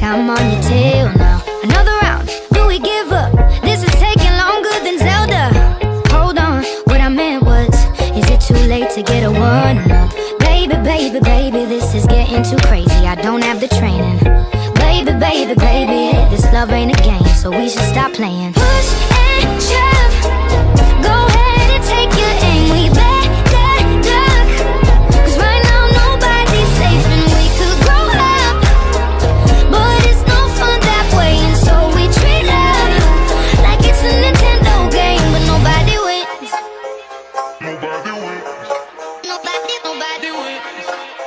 I'm on your tail now. Another round, do we give up? This is taking longer than Zelda. Hold on, what I meant was, is it too late to get a one-up? Baby, baby, baby, this is getting too crazy. I don't have the training. Baby, baby, baby, this love ain't a game, so we should stop playing. Push and shove, go ahead and take your aim. We better duck, 'cause right now nobody's safe and we could grow up, but it's no fun that way, and so we treat love like it's a Nintendo game, but nobody wins. Nobody wins. Nobody wins.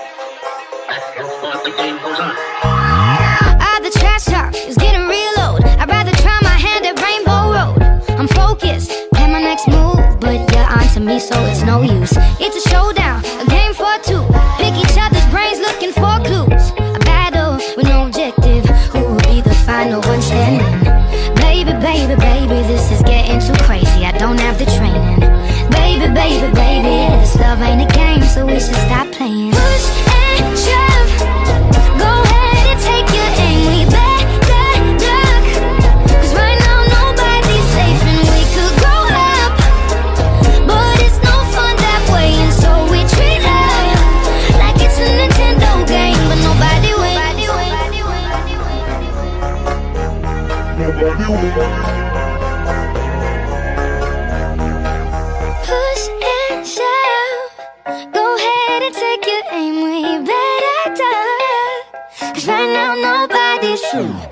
The game goes on. The trash talk is getting real old. I'd rather try my hand at Rainbow Road. I'm focused, plan my next move, but you're onto me, so it's no use. It's a showdown, a game for two. Pick each other's brains looking for clues. A battle with no objective. Who will be the final one standing? Baby, baby, baby, this is getting too crazy. I don't have the training. Baby, baby, baby, this love ain't a game, so we should stop playing. Push and shove, go ahead and take your aim. We better duck, 'cause right now nobody's safe and we could grow up, but it's no fun that way, and so we treat love like it's a Nintendo game, but nobody wins. Nobody wins. Push and shove, go ahead and take your aim. We better duck, 'cause right now nobody's